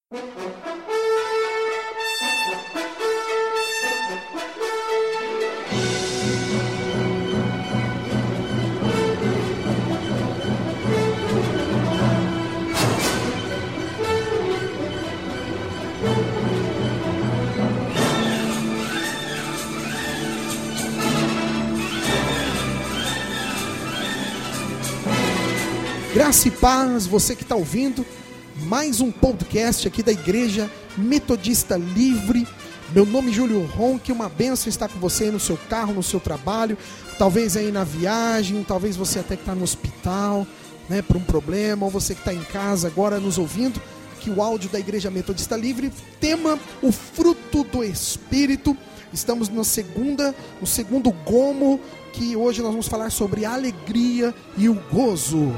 Graça e paz, você que está ouvindo mais um podcast aqui da Igreja Metodista Livre. Meu nome é Júlio Ronque, uma bênção estar com você aí no seu carro, no seu trabalho, talvez aí na viagem, talvez você até que está no hospital, né, por um problema, ou você que está em casa agora nos ouvindo, que o áudio da Igreja Metodista Livre, tema o fruto do Espírito. Estamos no segundo gomo, que hoje nós vamos falar sobre a alegria e o gozo.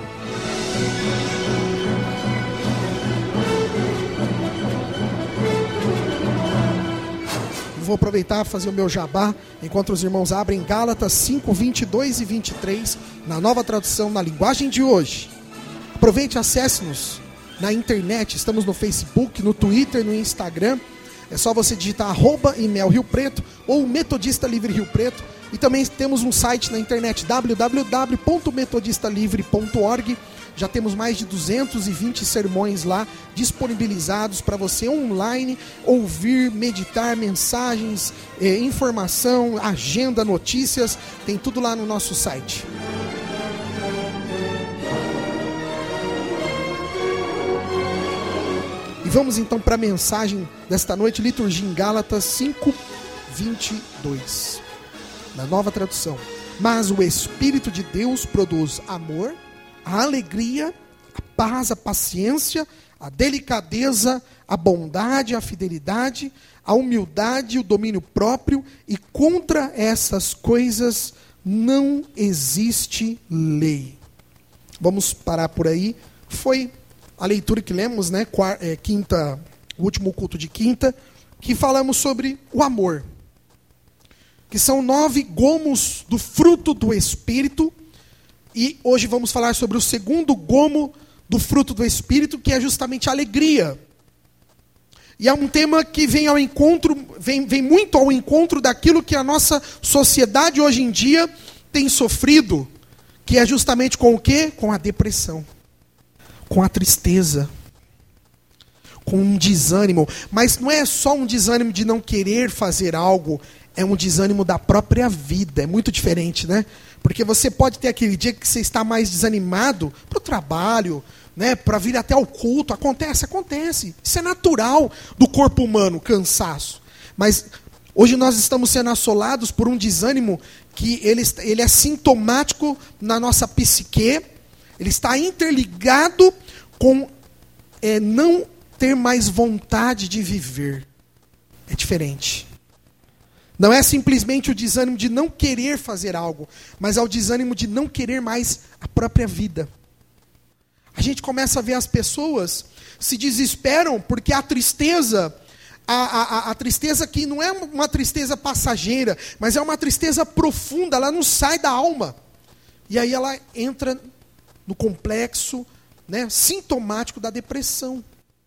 Vou aproveitar e fazer o meu jabá, enquanto os irmãos abrem Gálatas 5, 22 e 23, na nova tradução, na linguagem de hoje. Aproveite e acesse-nos na internet, estamos no Facebook, no Twitter, no Instagram. É só você digitar @IMEL Rio Preto ou Metodista Livre Rio Preto. E também temos um site na internet, www.metodistalivre.org. Já temos mais de 220 sermões lá disponibilizados para você online ouvir, meditar, mensagens, informação, agenda, notícias. Tem tudo lá no nosso site. E vamos então para a mensagem desta noite, liturgia em Gálatas 5, 22. Na nova tradução. Mas o Espírito de Deus produz amor, a alegria, a paz, a paciência, a delicadeza, a bondade, a fidelidade, a humildade, o domínio próprio, e contra essas coisas não existe lei. Vamos parar por aí. Foi a leitura que lemos, né? O último culto de quinta, que falamos sobre o amor, que são 9 gomos do fruto do Espírito. E hoje vamos falar sobre o segundo gomo do fruto do Espírito, que é justamente a alegria. E é um tema que vem muito ao encontro daquilo que a nossa sociedade hoje em dia tem sofrido, que é justamente com o quê? Com a depressão, com a tristeza, com um desânimo. Mas não é só um desânimo de não querer fazer algo, é um desânimo da própria vida. É muito diferente, né? Porque você pode ter aquele dia que você está mais desanimado para o trabalho, né, para vir até o culto. Acontece. Isso é natural do corpo humano, cansaço. Mas hoje nós estamos sendo assolados por um desânimo que ele é sintomático na nossa psique. Ele está interligado com não ter mais vontade de viver. É diferente. Não é simplesmente o desânimo de não querer fazer algo, mas é o desânimo de não querer mais a própria vida. A gente começa a ver as pessoas se desesperam porque a tristeza, a tristeza que não é uma tristeza passageira, mas é uma tristeza profunda, ela não sai da alma. E aí ela entra no complexo, né, sintomático da depressão.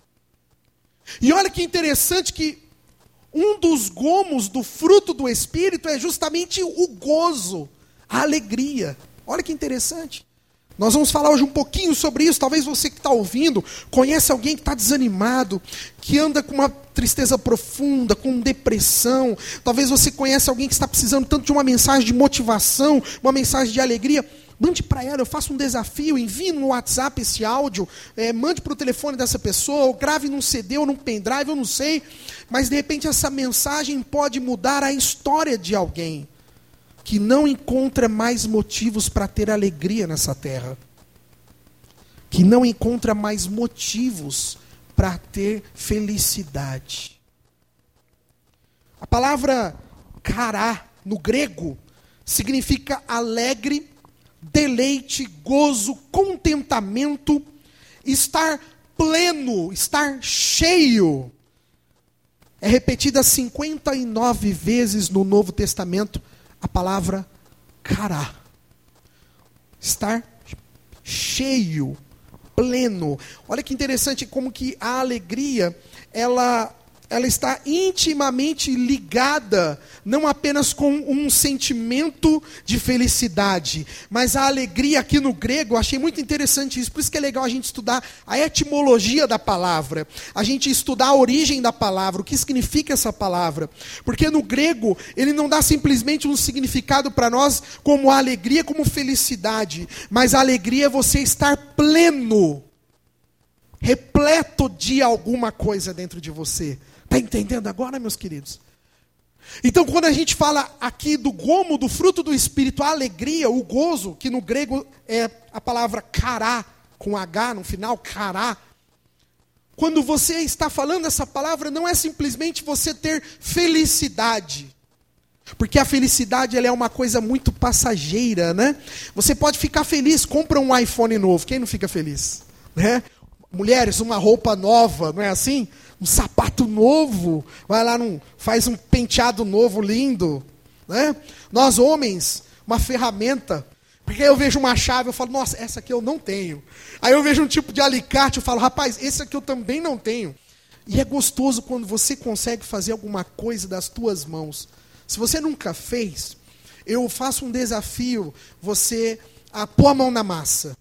E olha que interessante que um dos gomos do fruto do Espírito é justamente o gozo, a alegria. Olha que interessante. Nós vamos falar hoje um pouquinho sobre isso. Talvez você que está ouvindo conhece alguém que está desanimado, que anda com uma tristeza profunda, com depressão. Talvez você conhece alguém que está precisando tanto de uma mensagem de motivação, uma mensagem de alegria. Mande para ela, eu faço um desafio, envie no WhatsApp esse áudio, mande para o telefone dessa pessoa, ou grave num CD ou num pendrive, eu não sei. Mas de repente essa mensagem pode mudar a história de alguém que não encontra mais motivos para ter alegria nessa terra. Que não encontra mais motivos para ter felicidade. A palavra chará, no grego, significa alegre, deleite, gozo, contentamento, estar pleno, estar cheio. É repetida 59 vezes no Novo Testamento a palavra chará. Estar cheio, pleno. Olha que interessante como que a alegria, ela está intimamente ligada, não apenas com um sentimento de felicidade, mas a alegria aqui no grego, eu achei muito interessante isso, por isso que é legal a gente estudar a etimologia da palavra, a gente estudar a origem da palavra, o que significa essa palavra, porque no grego, ele não dá simplesmente um significado para nós como a alegria, como felicidade, mas a alegria é você estar pleno, repleto de alguma coisa dentro de você. Está entendendo agora, meus queridos? Então, quando a gente fala aqui do gomo, do fruto do Espírito, a alegria, o gozo, que no grego é a palavra chará, com H no final, chará. Quando você está falando essa palavra, não é simplesmente você ter felicidade. Porque a felicidade ela é uma coisa muito passageira, né? Você pode ficar feliz, compra um iPhone novo. Quem não fica feliz? Né? Mulheres, uma roupa nova, não é assim? Um sapato novo, vai lá, faz um penteado novo, lindo. Né? Nós homens, uma ferramenta. Porque eu vejo uma chave, eu falo, nossa, essa aqui eu não tenho. Aí eu vejo um tipo de alicate, eu falo, rapaz, esse aqui eu também não tenho. E é gostoso quando você consegue fazer alguma coisa das tuas mãos. Se você nunca fez, eu faço um desafio, você a pôr a mão na massa.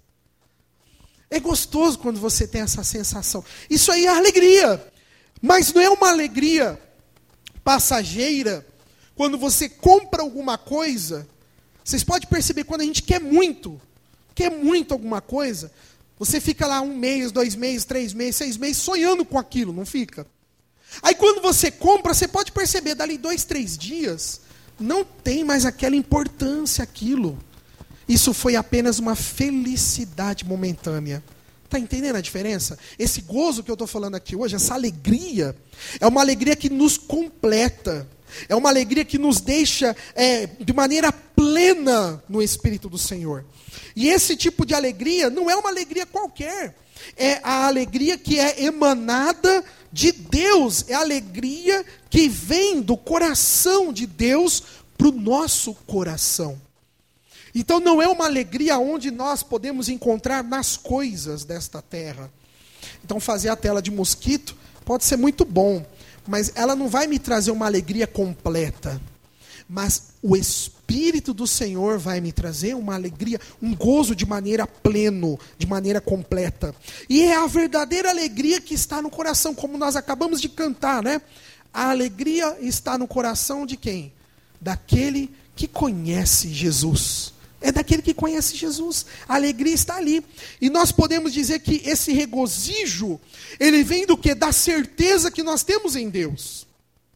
É gostoso quando você tem essa sensação. Isso aí é alegria. Mas não é uma alegria passageira. Quando você compra alguma coisa, vocês podem perceber, quando a gente quer muito alguma coisa, você fica lá 1 mês, 2 meses, 3 meses, 6 meses, sonhando com aquilo, não fica? Aí quando você compra, você pode perceber, dali 2, 3 dias, não tem mais aquela importância aquilo. Isso foi apenas uma felicidade momentânea. Está entendendo a diferença? Esse gozo que eu estou falando aqui hoje, essa alegria, é uma alegria que nos completa. É uma alegria que nos deixa de maneira plena no Espírito do Senhor. E esse tipo de alegria não é uma alegria qualquer. É a alegria que é emanada de Deus. É a alegria que vem do coração de Deus para o nosso coração. Então não é uma alegria onde nós podemos encontrar nas coisas desta terra. Então fazer a tela de mosquito pode ser muito bom, mas ela não vai me trazer uma alegria completa. Mas o Espírito do Senhor vai me trazer uma alegria, um gozo de maneira plena, de maneira completa. E é a verdadeira alegria que está no coração, como nós acabamos de cantar, né? A alegria está no coração de quem? Daquele que conhece Jesus. É daquele que conhece Jesus. A alegria está ali. E nós podemos dizer que esse regozijo, ele vem do quê? Da certeza que nós temos em Deus.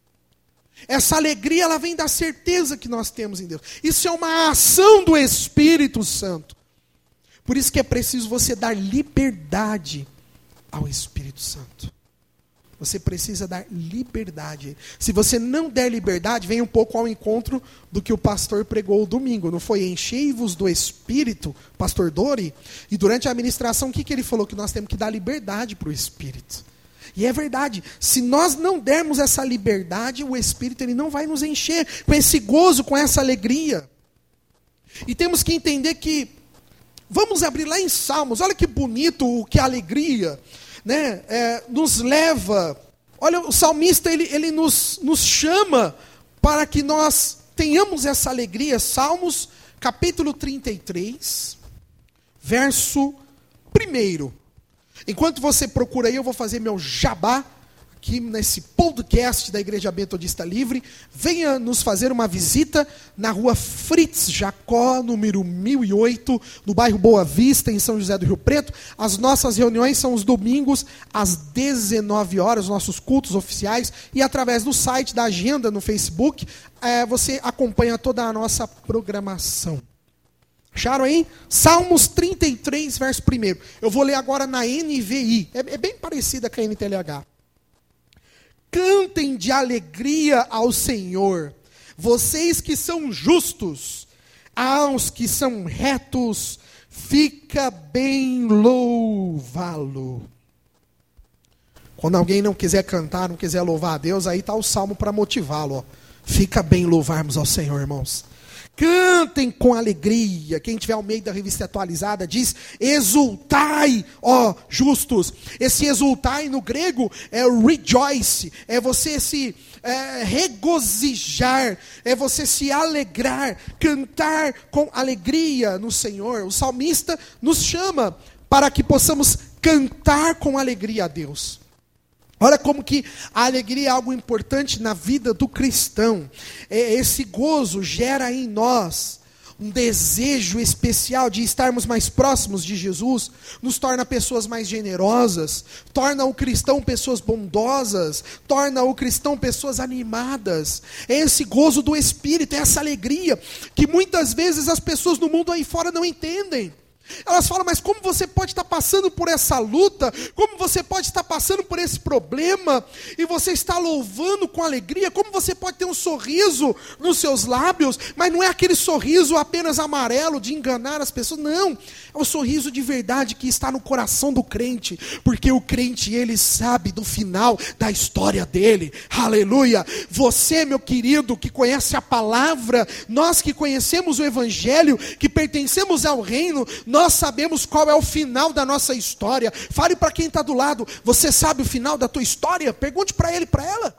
Essa alegria, ela vem da certeza que nós temos em Deus. Isso é uma ação do Espírito Santo. Por isso que é preciso você dar liberdade ao Espírito Santo. Você precisa dar liberdade. Se você não der liberdade, vem um pouco ao encontro do que o pastor pregou domingo. Não foi? Enchei-vos do Espírito, pastor Dori. E durante a administração, o que ele falou? Que nós temos que dar liberdade para o Espírito. E é verdade. Se nós não dermos essa liberdade, o Espírito ele não vai nos encher com esse gozo, com essa alegria. E temos que entender que, vamos abrir lá em Salmos. Olha que bonito, que alegria. Né, nos leva, olha, o salmista ele nos chama para que nós tenhamos essa alegria. Salmos capítulo 33, verso 1. Enquanto você procura aí, eu vou fazer meu jabá aqui nesse podcast da Igreja Metodista Livre. Venha nos fazer uma visita na rua Fritz Jacó, número 1008, no bairro Boa Vista, em São José do Rio Preto. As nossas reuniões são os domingos, às 19 horas, nossos cultos oficiais. E através do site, da agenda no Facebook, você acompanha toda a nossa programação. Acharam aí? Salmos 33, verso 1. Eu vou ler agora na NVI. É bem parecida com a NTLH. Cantem de alegria ao Senhor, vocês que são justos, aos que são retos, fica bem louvá-lo. Quando alguém não quiser cantar, não quiser louvar a Deus, aí está o salmo para motivá-lo. Fica bem louvarmos ao Senhor, irmãos. Cantem com alegria. Quem tiver ao meio da revista atualizada diz: exultai, ó justos. Esse exultai no grego é rejoice, é você se regozijar, é você se alegrar, cantar com alegria no Senhor. O salmista nos chama para que possamos cantar com alegria a Deus. Olha como que a alegria é algo importante na vida do cristão. Esse gozo gera em nós um desejo especial de estarmos mais próximos de Jesus, nos torna pessoas mais generosas, torna o cristão pessoas bondosas, torna o cristão pessoas animadas. É esse gozo do Espírito, é essa alegria que muitas vezes as pessoas no mundo aí fora não entendem. Elas falam: mas como você pode estar passando por essa luta? Como você pode estar passando por esse problema? E você está louvando com alegria? Como você pode ter um sorriso nos seus lábios? Mas não é aquele sorriso apenas amarelo de enganar as pessoas. Não, é o sorriso de verdade que está no coração do crente. Porque o crente, ele sabe do final da história dele. Aleluia! Você, meu querido, que conhece a palavra, nós que conhecemos o Evangelho, que pertencemos ao reino, nós sabemos qual é o final da nossa história. Fale para quem está do lado: você sabe o final da tua história? Pergunte para ele, para ela.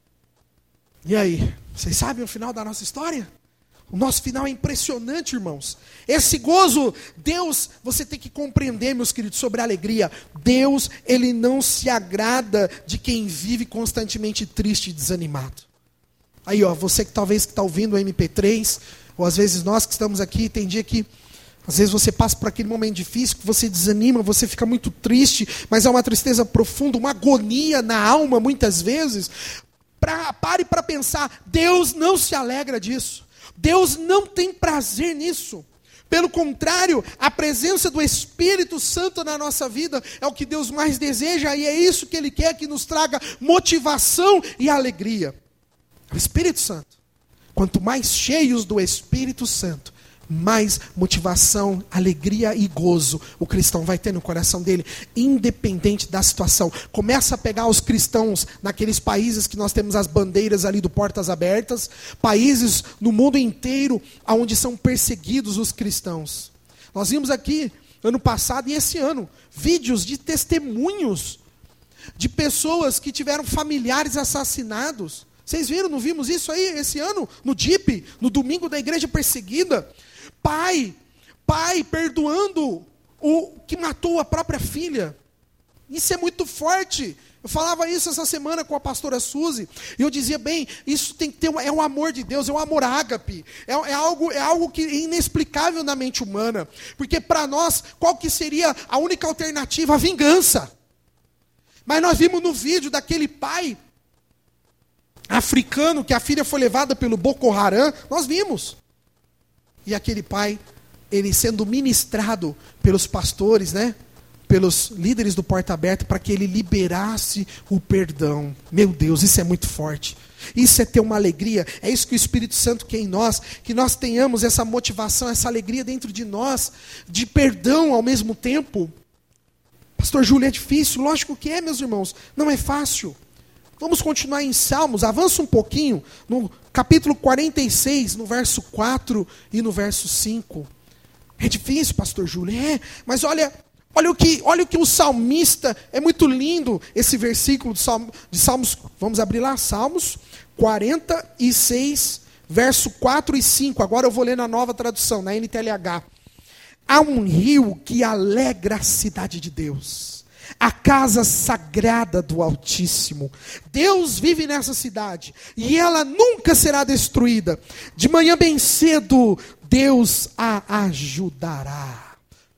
E aí, vocês sabem o final da nossa história? O nosso final é impressionante, irmãos. Esse gozo, Deus, você tem que compreender, meus queridos, sobre a alegria. Deus, Ele não se agrada de quem vive constantemente triste e desanimado. Aí, ó, você que talvez está ouvindo o MP3, ou às vezes nós que estamos aqui, tem dia que às vezes você passa por aquele momento difícil, que você desanima, você fica muito triste, mas é uma tristeza profunda, uma agonia na alma muitas vezes. Pare para pensar: Deus não se alegra disso. Deus não tem prazer nisso. Pelo contrário, a presença do Espírito Santo na nossa vida é o que Deus mais deseja, e é isso que Ele quer, que nos traga motivação e alegria. O Espírito Santo. Quanto mais cheios do Espírito Santo, mais motivação, alegria e gozo o cristão vai ter no coração dele, independente da situação. Começa a pegar os cristãos naqueles países que nós temos as bandeiras ali do Portas Abertas, países no mundo inteiro onde são perseguidos os cristãos. Nós vimos aqui, ano passado e esse ano, vídeos de testemunhos de pessoas que tiveram familiares assassinados. Vocês viram, não vimos isso aí esse ano? No DIP, no domingo da igreja perseguida. Pai perdoando o que matou a própria filha. Isso é muito forte. Eu falava isso essa semana com a pastora Suzy, e eu dizia: bem, isso tem que ter, é o amor de Deus, é o amor ágape, é algo que é inexplicável na mente humana, porque para nós, qual que seria a única alternativa? A vingança. Mas nós vimos no vídeo daquele pai africano, que a filha foi levada pelo Boko Haram, nós vimos. E aquele pai, ele sendo ministrado pelos pastores, né? Pelos líderes do Porta Aberta, para que ele liberasse o perdão. Meu Deus, isso é muito forte. Isso é ter uma alegria. É isso que o Espírito Santo quer em nós, que nós tenhamos essa motivação, essa alegria dentro de nós, de perdão ao mesmo tempo. Pastor Júlio, é difícil? Lógico que é, meus irmãos. Não é fácil. Vamos continuar em Salmos, avança um pouquinho, no capítulo 46, no verso 4 e no verso 5. É difícil, pastor Júlio? É, mas olha o que o salmista, é muito lindo esse versículo de Salmos, vamos abrir lá, Salmos 46, verso 4 e 5, agora eu vou ler na Nova Tradução, na NTLH. Há um rio que alegra a cidade de Deus, a casa sagrada do Altíssimo. Deus vive nessa cidade e ela nunca será destruída. De manhã bem cedo, Deus a ajudará.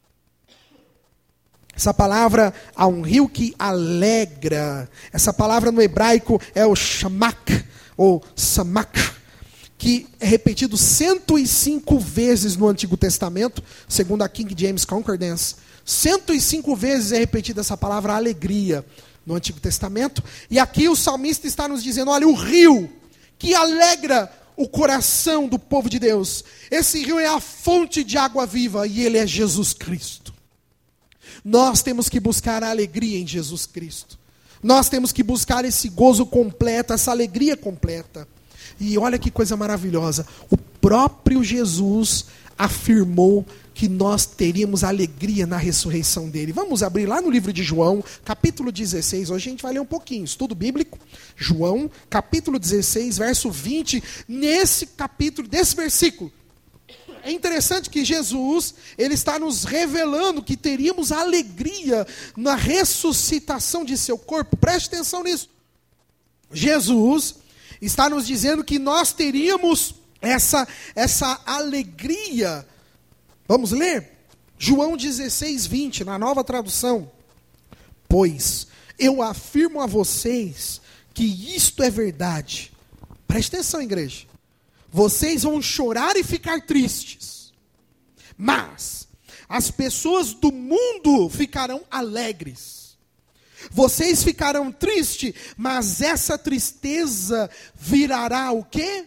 Essa palavra, há um rio que alegra. Essa palavra no hebraico é o shamak, ou samak, que é repetido 105 vezes no Antigo Testamento, segundo a King James Concordance. 105 vezes é repetida essa palavra alegria no Antigo Testamento. E aqui o salmista está nos dizendo, olha, o rio que alegra o coração do povo de Deus. Esse rio é a fonte de água viva e ele é Jesus Cristo. Nós temos que buscar a alegria em Jesus Cristo. Nós temos que buscar esse gozo completo, essa alegria completa. E olha que coisa maravilhosa. próprio Jesus afirmou que nós teríamos alegria na ressurreição dele. Vamos abrir lá no livro de João, capítulo 16. Hoje a gente vai ler um pouquinho, estudo bíblico. João, capítulo 16, verso 20. Nesse capítulo, desse versículo, é interessante que Jesus, ele está nos revelando que teríamos alegria na ressuscitação de seu corpo. Preste atenção nisso. Jesus está nos dizendo que nós teríamos essa alegria. Vamos ler? João 16, 20, na Nova Tradução. Pois eu afirmo a vocês que isto é verdade. Preste atenção, igreja. Vocês vão chorar e ficar tristes, mas as pessoas do mundo ficarão alegres. Vocês ficarão tristes, mas essa tristeza virará o quê?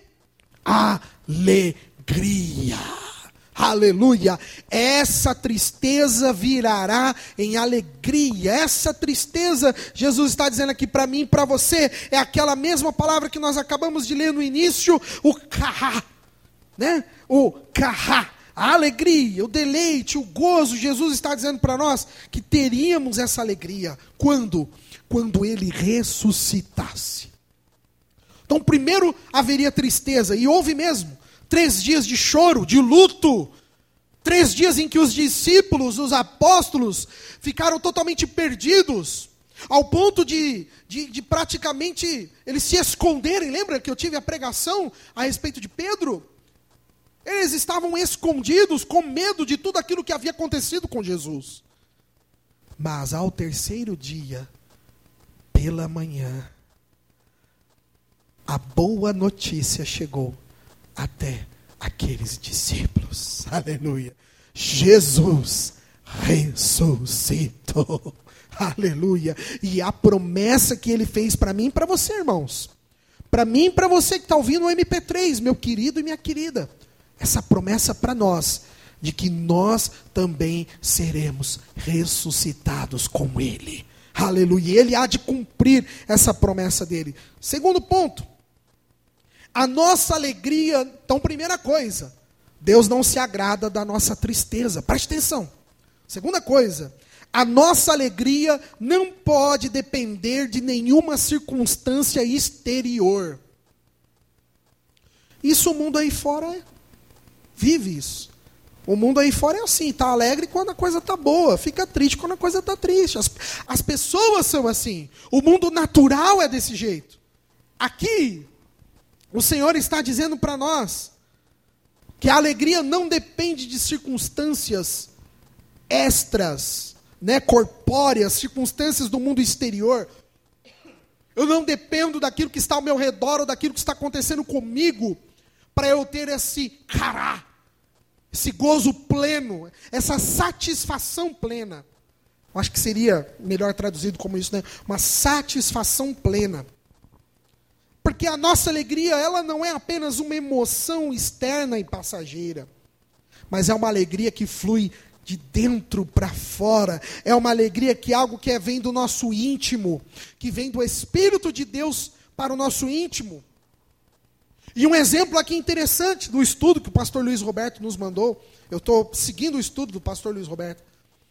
Alegria. Aleluia. Essa tristeza virará em alegria. Essa tristeza, Jesus está dizendo aqui para mim e para você, é aquela mesma palavra que nós acabamos de ler no início, o kahá, né? O kahá, a alegria, o deleite, o gozo. Jesus está dizendo para nós que teríamos essa alegria. Quando? Quando ele ressuscitasse. Então primeiro haveria tristeza, e houve mesmo. 3 dias de choro, de luto. 3 dias em que os discípulos, os apóstolos, ficaram totalmente perdidos. Ao ponto de praticamente eles se esconderem. Lembra que eu tive a pregação a respeito de Pedro? Eles estavam escondidos com medo de tudo aquilo que havia acontecido com Jesus. Mas ao 3º dia, pela manhã, a boa notícia chegou até aqueles discípulos. Aleluia. Jesus ressuscitou. Aleluia. E a promessa que ele fez para mim e para você, irmãos. Para mim e para você que está ouvindo o MP3, meu querido e minha querida. Essa promessa para nós, de que nós também seremos ressuscitados com ele. Aleluia. Ele há de cumprir essa promessa dele. Segundo ponto. A nossa alegria, então primeira coisa, Deus não se agrada da nossa tristeza. Preste atenção. Segunda coisa, a nossa alegria não pode depender de nenhuma circunstância exterior. Isso o mundo aí fora vive isso. O mundo aí fora é assim, está alegre quando a coisa está boa, fica triste quando a coisa está triste. As pessoas são assim. O mundo natural é desse jeito. Aqui, o Senhor está dizendo para nós que a alegria não depende de circunstâncias extras, né, corpóreas, circunstâncias do mundo exterior. Eu não dependo daquilo que está ao meu redor ou daquilo que está acontecendo comigo para eu ter esse esse gozo pleno, essa satisfação plena. Eu acho que seria melhor traduzido como isso, né? Uma satisfação plena. Porque a nossa alegria, ela não é apenas uma emoção externa e passageira, mas é uma alegria que flui de dentro para fora. É uma alegria que é algo que vem do nosso íntimo, que vem do Espírito de Deus para o nosso íntimo. E um exemplo aqui interessante do estudo que o pastor Luiz Roberto nos mandou. Eu estou seguindo o estudo do pastor Luiz Roberto.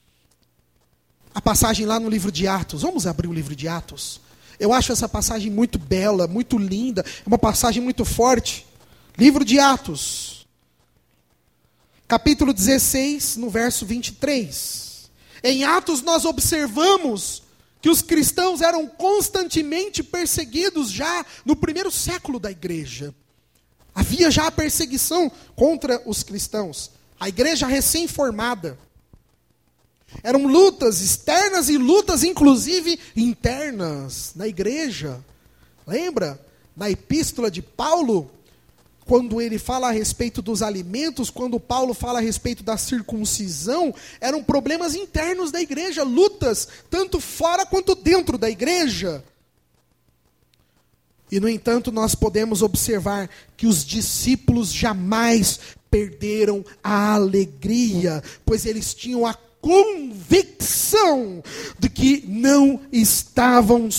A passagem lá no livro de Atos. Vamos abrir o livro de Atos. Eu acho essa passagem muito bela, muito linda. É uma passagem muito forte. Livro de Atos. Capítulo 16, no verso 23. Em Atos nós observamos que os cristãos eram constantemente perseguidos já no primeiro século da igreja. Havia já a perseguição contra os cristãos. A igreja recém-formada. Eram lutas externas e lutas, inclusive, internas na igreja. Lembra? Na epístola de Paulo, quando ele fala a respeito dos alimentos, quando Paulo fala a respeito da circuncisão, eram problemas internos da igreja, lutas, tanto fora quanto dentro da igreja. E, no entanto, nós podemos observar que os discípulos jamais perderam a alegria, pois eles tinham a convicção de que não estavam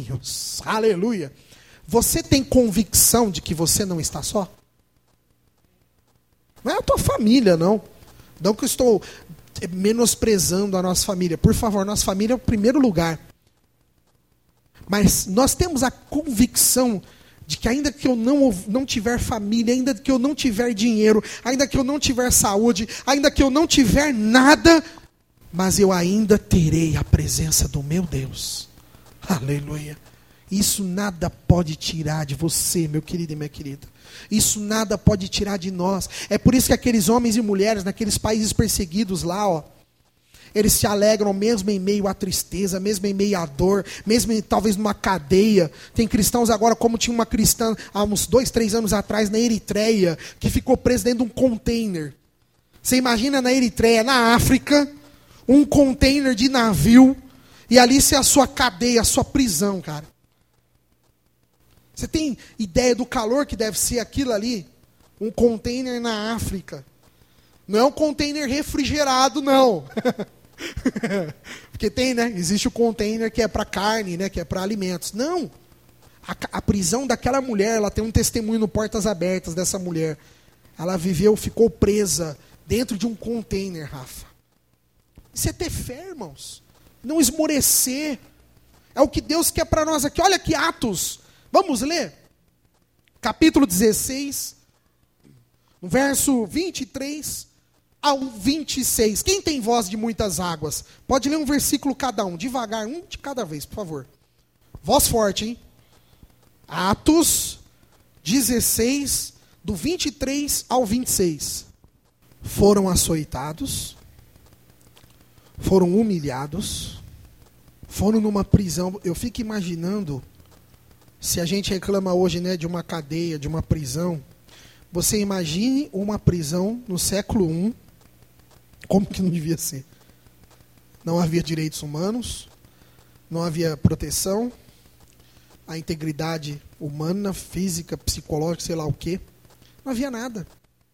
sozinhos. Aleluia. Você tem convicção de que você não está só? Não é a tua família, não. Não que eu estou menosprezando a nossa família. Por favor, nossa família é o primeiro lugar. Mas nós temos a convicção de que ainda que eu não tiver família, ainda que eu não tiver dinheiro, ainda que eu não tiver saúde, ainda que eu não tiver nada, mas eu ainda terei a presença do meu Deus. Aleluia. Isso nada pode tirar de você, meu querido e minha querida. Isso nada pode tirar de nós. É por isso que aqueles homens e mulheres naqueles países perseguidos lá, eles se alegram mesmo em meio à tristeza, mesmo em meio à dor, mesmo talvez numa cadeia. Tem cristãos agora, como tinha uma cristã há uns 2, 3 anos atrás na Eritreia, que ficou presa dentro de um container. Você imagina na Eritreia, na África, um container de navio, e ali isso é a sua cadeia, a sua prisão, cara. Você tem ideia do calor que deve ser aquilo ali? Um container na África. Não é um container refrigerado, não. Porque tem, né? Existe o container que é para carne, né? Que é para alimentos. Não. A prisão daquela mulher, ela tem um testemunho no Portas Abertas dessa mulher. Ela ficou presa dentro de um container, Rafa. Isso é ter fé, irmãos. Não esmorecer. É o que Deus quer para nós aqui. Olha aqui, Atos. Vamos ler? Capítulo 16, verso 23 ao 26. Quem tem voz de muitas águas? Pode ler um versículo cada um, devagar, um de cada vez, por favor. Voz forte, hein? Atos 16, do 23 ao 26. Foram açoitados, foram humilhados, foram numa prisão. Eu fico imaginando, se a gente reclama hoje, né, de uma cadeia, de uma prisão, você imagine uma prisão no século I, como que não devia ser? Não havia direitos humanos, não havia proteção, a integridade humana, física, psicológica, sei lá o quê. Não havia nada.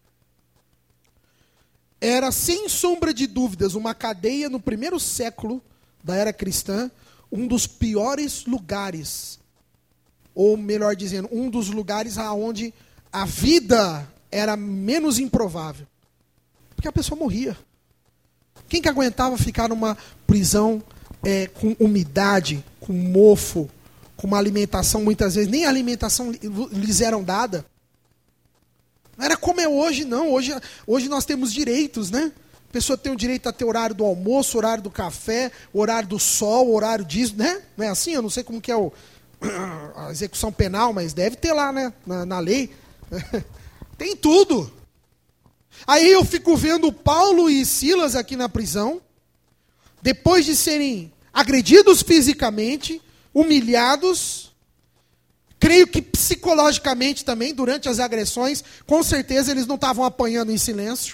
Era, sem sombra de dúvidas, uma cadeia no primeiro século da era cristã, um dos piores lugares, ou melhor dizendo, um dos lugares onde a vida era menos improvável. Porque a pessoa morria. Quem que aguentava ficar numa prisão com umidade, com mofo, com uma alimentação, muitas vezes, nem a alimentação lhes eram dada? Não era como é hoje, não. Hoje nós temos direitos, né? A pessoa tem o direito a ter horário do almoço, horário do café, horário do sol, horário disso, né? Não é assim? Eu não sei como que é a execução penal, mas deve ter lá, né? Na lei. Tem tudo. Aí eu fico vendo Paulo e Silas aqui na prisão, depois de serem agredidos fisicamente, humilhados, creio que psicologicamente também, durante as agressões, com certeza eles não estavam apanhando em silêncio.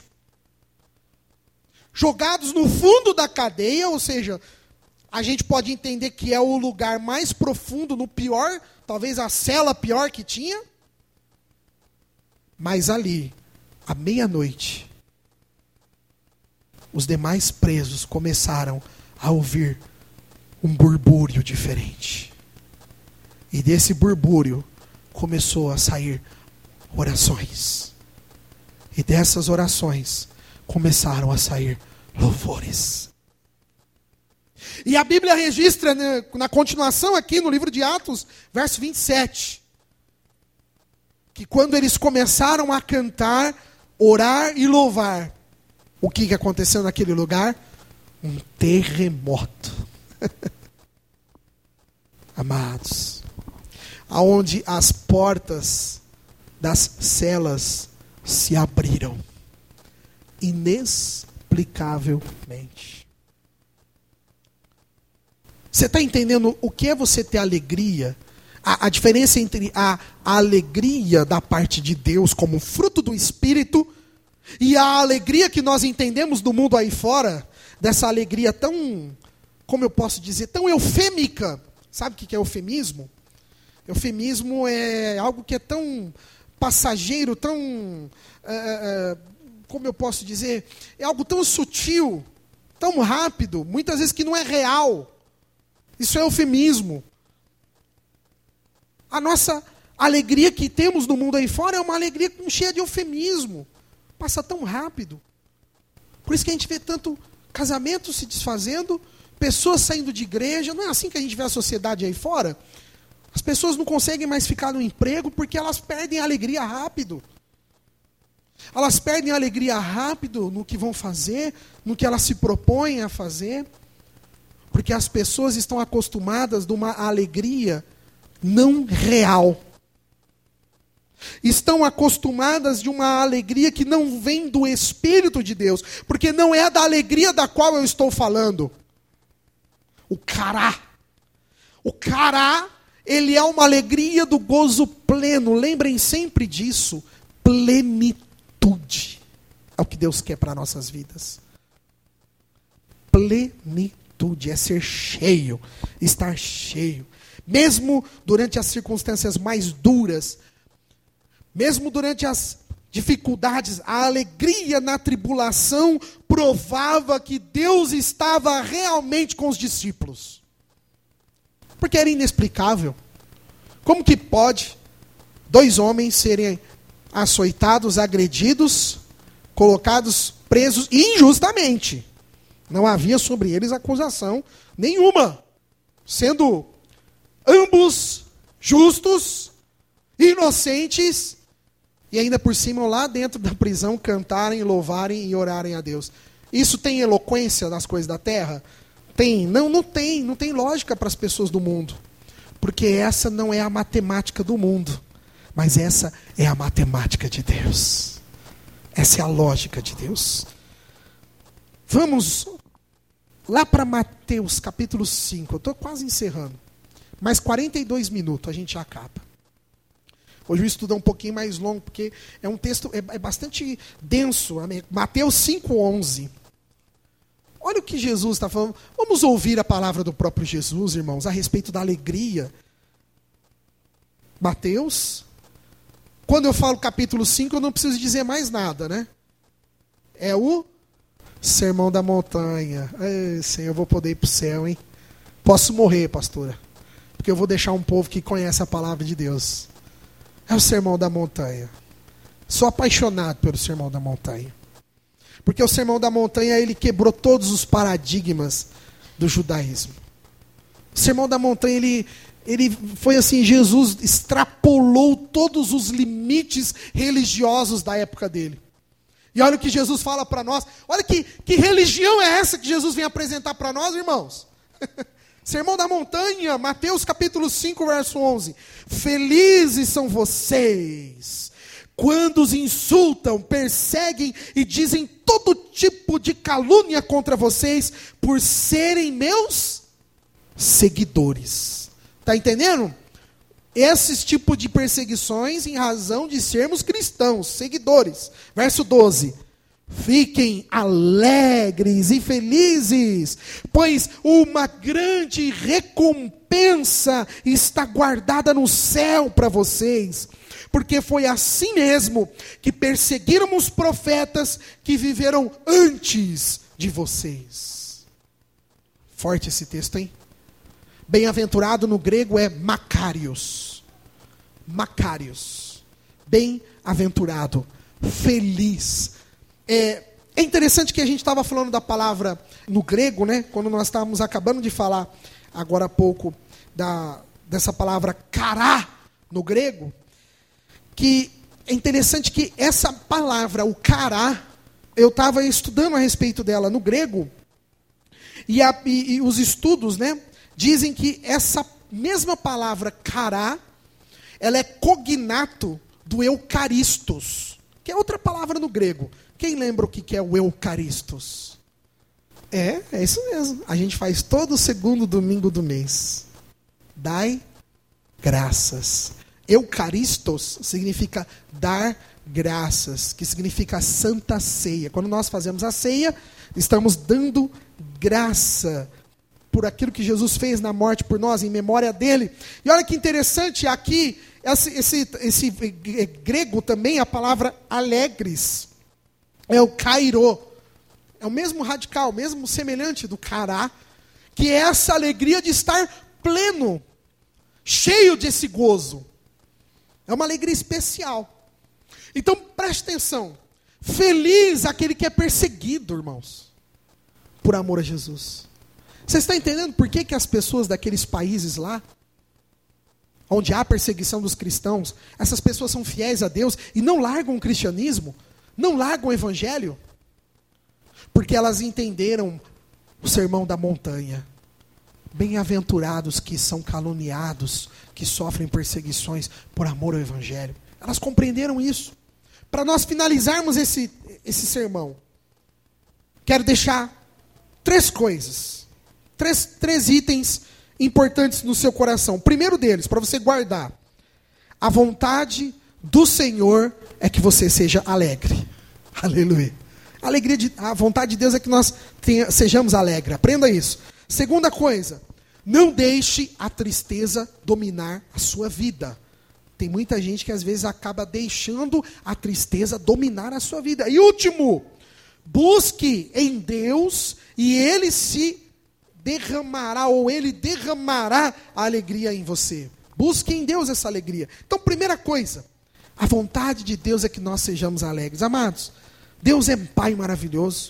Jogados no fundo da cadeia, ou seja, a gente pode entender que é o lugar mais profundo, no pior, talvez a cela pior que tinha. Mas ali, à meia-noite, os demais presos começaram a ouvir um burbúrio diferente. E desse burbúrio começou a sair orações. E dessas orações começaram a sair louvores. E a Bíblia registra, né, na continuação aqui no livro de Atos, verso 27, que quando eles começaram a cantar, orar e louvar, o que aconteceu naquele lugar? Um terremoto. Amados, aonde as portas das celas se abriram, inexplicavelmente. Você está entendendo o que é você ter alegria? A diferença entre a alegria da parte de Deus como fruto do Espírito e a alegria que nós entendemos do mundo aí fora, dessa alegria tão, como eu posso dizer, tão eufêmica. Sabe o que é eufemismo? Eufemismo é algo que é tão passageiro, tão, como eu posso dizer, é algo tão sutil, tão rápido, muitas vezes que não é real. Isso é eufemismo. A nossa alegria que temos no mundo aí fora é uma alegria cheia de eufemismo. passa tão rápido. Por isso que a gente vê tanto casamento se desfazendo, pessoas saindo de igreja. Não é assim que a gente vê a sociedade aí fora? As pessoas não conseguem mais ficar no emprego porque elas perdem a alegria rápido. Elas perdem a alegria rápido no que vão fazer, no que elas se propõem a fazer, porque as pessoas estão acostumadas de uma alegria não real. Estão acostumadas de uma alegria que não vem do Espírito de Deus, porque não é da alegria da qual eu estou falando. O cará, ele é uma alegria do gozo pleno. Lembrem sempre disso. Plenitude é o que Deus quer para nossas vidas. Plenitude é ser cheio, estar cheio. Mesmo durante as circunstâncias mais duras, mesmo durante as dificuldades, a alegria na tribulação provava que Deus estava realmente com os discípulos. Porque era inexplicável. Como que pode 2 homens serem açoitados, agredidos, colocados presos injustamente? Não havia sobre eles acusação nenhuma, sendo ambos justos, inocentes, e ainda por cima lá dentro da prisão cantarem, louvarem e orarem a Deus. Isso tem eloquência nas coisas da terra? Tem? Não tem lógica para as pessoas do mundo. Porque essa não é a matemática do mundo, mas essa é a matemática de Deus. Essa é a lógica de Deus. Vamos lá para Mateus capítulo 5. Eu estou quase encerrando. Mais 42 minutos a gente já acaba. Hoje o estudo é um pouquinho mais longo, porque é um texto é bastante denso. Mateus 5:11. Olha o que Jesus está falando. Vamos ouvir a palavra do próprio Jesus, irmãos, a respeito da alegria. Mateus. Quando eu falo capítulo 5, eu não preciso dizer mais nada, né? É o Sermão da Montanha. Ei, Senhor, eu vou poder ir para o céu, hein? Posso morrer, pastora, porque eu vou deixar um povo que conhece a palavra de Deus. É o Sermão da Montanha. Sou apaixonado pelo Sermão da Montanha. Porque o Sermão da Montanha, ele quebrou todos os paradigmas do judaísmo. O Sermão da Montanha, ele foi assim, Jesus extrapolou todos os limites religiosos da época dele. E olha o que Jesus fala para nós. Olha que religião é essa que Jesus vem apresentar para nós, irmãos? Sermão da Montanha, Mateus capítulo 5, verso 11. Felizes são vocês quando os insultam, perseguem e dizem todo tipo de calúnia contra vocês por serem meus seguidores. Está entendendo? Esses tipos de perseguições em razão de sermos cristãos, seguidores. Verso 12. Fiquem alegres e felizes, pois uma grande recompensa está guardada no céu para vocês. Porque foi assim mesmo que perseguiram os profetas que viveram antes de vocês. Forte esse texto, hein? Bem-aventurado no grego é Makarios. Makarios. Bem-aventurado. Feliz. É interessante que a gente estava falando da palavra no grego, né? Quando nós estávamos acabando de falar agora há pouco dessa palavra cará no grego, que é interessante que essa palavra, o cará, eu estava estudando a respeito dela no grego, e os estudos, né, dizem que essa mesma palavra cará, ela é cognato do eucaristos, que é outra palavra no grego. Quem lembra o que é o eucaristos? É isso mesmo. A gente faz todo segundo domingo do mês. Dai graças. Eucaristos significa dar graças, que significa Santa Ceia. Quando nós fazemos a ceia, estamos dando graça por aquilo que Jesus fez na morte por nós, em memória dele. E olha que interessante, aqui, esse grego também, a palavra alegres, é o kairo. É o mesmo radical, mesmo semelhante do cará, que é essa alegria de estar pleno, cheio desse gozo. É uma alegria especial. Então, preste atenção. Feliz aquele que é perseguido, irmãos, por amor a Jesus. Você está entendendo por que as pessoas daqueles países lá, onde há perseguição dos cristãos, essas pessoas são fiéis a Deus e não largam o cristianismo, não largam o evangelho? Porque elas entenderam o sermão da montanha. Bem-aventurados que são caluniados, que sofrem perseguições por amor ao evangelho. Elas compreenderam isso. Para nós finalizarmos esse sermão, quero deixar 3 coisas. 3 itens importantes no seu coração. O primeiro deles, para você guardar. A vontade do Senhor é que você seja alegre. Aleluia. A vontade de Deus é que nós sejamos alegres. Aprenda isso. Segunda coisa, não deixe a tristeza dominar a sua vida. Tem muita gente que às vezes acaba deixando a tristeza dominar a sua vida. E último, busque em Deus e Ele se derramará, ou Ele derramará a alegria em você. Busque em Deus essa alegria. Então, primeira coisa, a vontade de Deus é que nós sejamos alegres. Amados, Deus é um Pai maravilhoso.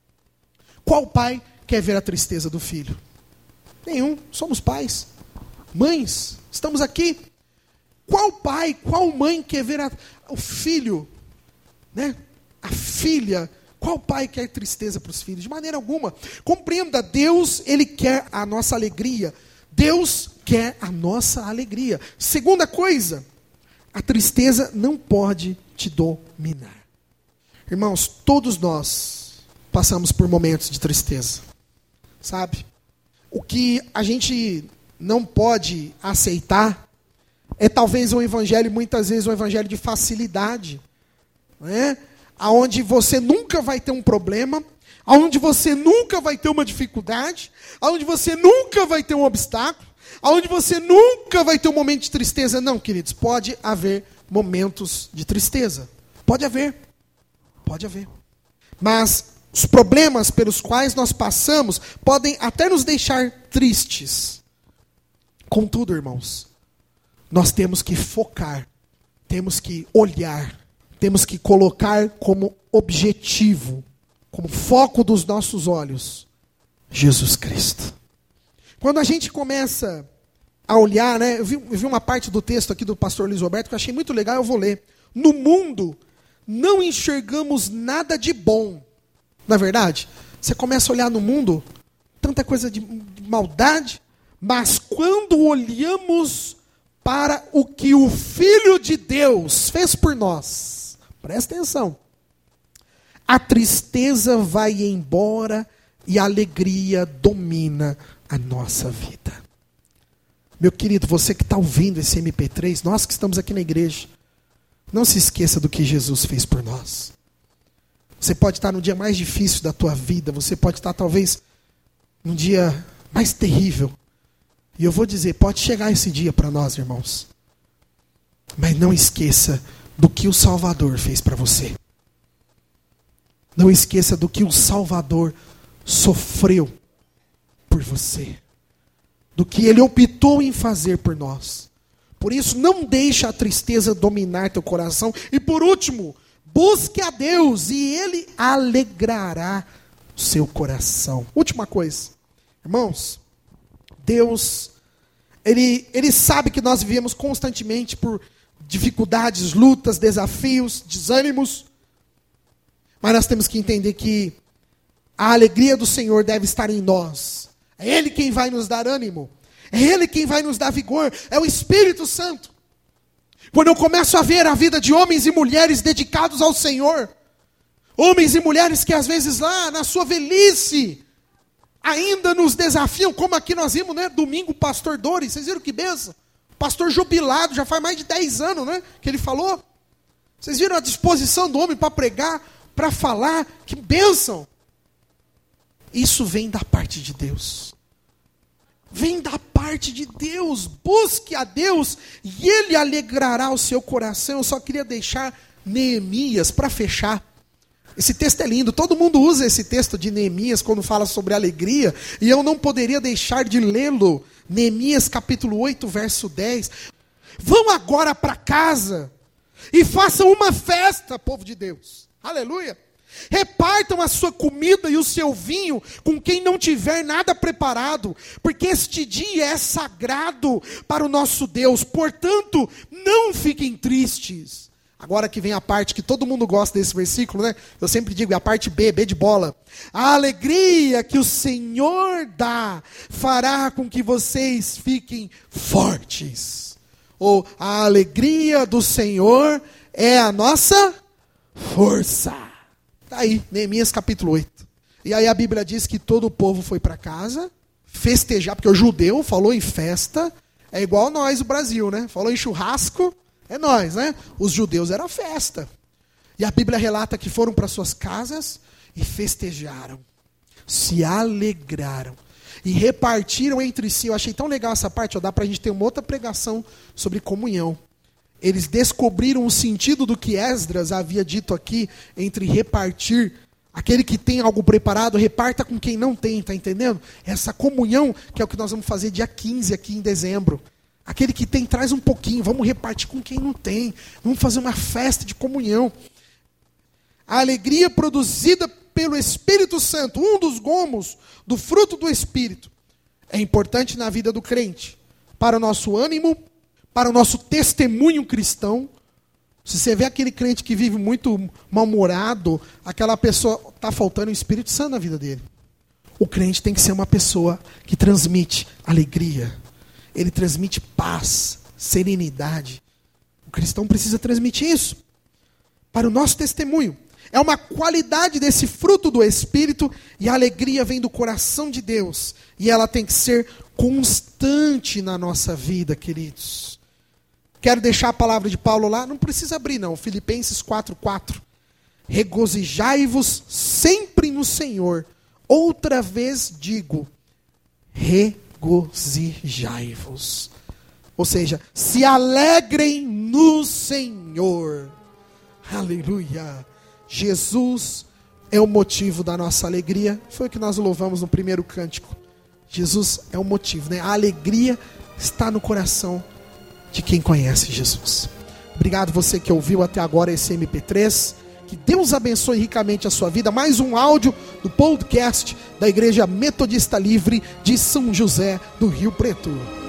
Qual pai quer ver a tristeza do filho? Nenhum, somos pais. Mães, estamos aqui. Qual pai, qual mãe quer ver o filho, né? A filha? Qual pai quer tristeza para os filhos? De maneira alguma. Compreenda, Deus, Ele quer a nossa alegria. Deus quer a nossa alegria. Segunda coisa, a tristeza não pode te dominar. Irmãos, todos nós passamos por momentos de tristeza. Sabe? O que a gente não pode aceitar é talvez um evangelho, muitas vezes um evangelho de facilidade, né? Aonde você nunca vai ter um problema, aonde você nunca vai ter uma dificuldade, aonde você nunca vai ter um obstáculo, aonde você nunca vai ter um momento de tristeza. Não, queridos, pode haver momentos de tristeza. Pode haver. Pode haver. Mas os problemas pelos quais nós passamos podem até nos deixar tristes. Contudo, irmãos, nós temos que focar, temos que olhar, temos que colocar como objetivo, como foco dos nossos olhos, Jesus Cristo. Quando a gente começa a olhar, né, eu vi uma parte do texto aqui do pastor Luiz Roberto que eu achei muito legal, eu vou ler. No mundo não enxergamos nada de bom. Não é verdade? Você começa a olhar no mundo, tanta coisa de maldade, mas quando olhamos para o que o Filho de Deus fez por nós, presta atenção, a tristeza vai embora e a alegria domina a nossa vida. Meu querido, você que está ouvindo esse MP3, nós que estamos aqui na igreja, não se esqueça do que Jesus fez por nós. Você pode estar no dia mais difícil da tua vida, você pode estar talvez num dia mais terrível. E eu vou dizer, pode chegar esse dia para nós, irmãos. Mas não esqueça do que o Salvador fez para você. Não esqueça do que o Salvador sofreu por você. Do que Ele optou em fazer por nós. Por isso, não deixe a tristeza dominar teu coração. E por último, busque a Deus e Ele alegrará o seu coração. Última coisa. Irmãos, Deus, Ele sabe que nós vivemos constantemente por dificuldades, lutas, desafios, desânimos. Mas nós temos que entender que a alegria do Senhor deve estar em nós. É Ele quem vai nos dar ânimo. É Ele quem vai nos dar vigor. É o Espírito Santo. Quando eu começo a ver a vida de homens e mulheres dedicados ao Senhor, homens e mulheres que às vezes lá na sua velhice ainda nos desafiam, como aqui nós vimos, né? Domingo, o pastor Dori, vocês viram que benção? Pastor jubilado, já faz mais de 10 anos, né? Que ele falou. Vocês viram a disposição do homem para pregar, para falar? Que bênção! Isso vem da parte de Deus. Vem da parte de Deus. Busque a Deus e Ele alegrará o seu coração. Eu só queria deixar Neemias para fechar. Esse texto é lindo. Todo mundo usa esse texto de Neemias quando fala sobre alegria. E eu não poderia deixar de lê-lo. Neemias capítulo 8, verso 10. Vão agora para casa e façam uma festa, povo de Deus. Aleluia. Repartam a sua comida e o seu vinho com quem não tiver nada preparado, porque este dia é sagrado para o nosso Deus. Portanto, não fiquem tristes. Agora que vem a parte que todo mundo gosta desse versículo, né? Eu sempre digo, é a parte B de bola. A alegria que o Senhor dá fará com que vocês fiquem fortes. Ou a alegria do Senhor é a nossa força. Está aí, Neemias capítulo 8. E aí a Bíblia diz que todo o povo foi para casa festejar, porque o judeu falou em festa, é igual nós, o Brasil, né? Falou em churrasco, é nós, né? Os judeus era festa. E a Bíblia relata que foram para suas casas e festejaram, se alegraram e repartiram entre si. Eu achei tão legal essa parte, ó, dá para a gente ter uma outra pregação sobre comunhão. Eles descobriram o sentido do que Esdras havia dito aqui, entre repartir. Aquele que tem algo preparado, reparta com quem não tem, está entendendo? Essa comunhão, que é o que nós vamos fazer dia 15 aqui em dezembro. Aquele que tem, traz um pouquinho, vamos repartir com quem não tem. Vamos fazer uma festa de comunhão. A alegria produzida pelo Espírito Santo, um dos gomos do fruto do Espírito, é importante na vida do crente, para o nosso ânimo, para o nosso testemunho cristão. Se você vê aquele crente que vive muito mal-humorado, aquela pessoa, está faltando o Espírito Santo na vida dele. O crente tem que ser uma pessoa que transmite alegria. Ele transmite paz, serenidade. O cristão precisa transmitir isso para o nosso testemunho. É uma qualidade desse fruto do Espírito, e a alegria vem do coração de Deus. E ela tem que ser constante na nossa vida, queridos. Quero deixar a palavra de Paulo lá, não precisa abrir não, Filipenses 4:4. Regozijai-vos sempre no Senhor. Outra vez digo, regozijai-vos. Ou seja, se alegrem no Senhor. Aleluia. Jesus é o motivo da nossa alegria. Foi o que nós louvamos no primeiro cântico. Jesus é o motivo, né? A alegria está no coração de quem conhece Jesus. Obrigado você que ouviu até agora esse MP3. Que Deus abençoe ricamente a sua vida. Mais um áudio do podcast da Igreja Metodista Livre de São José do Rio Preto.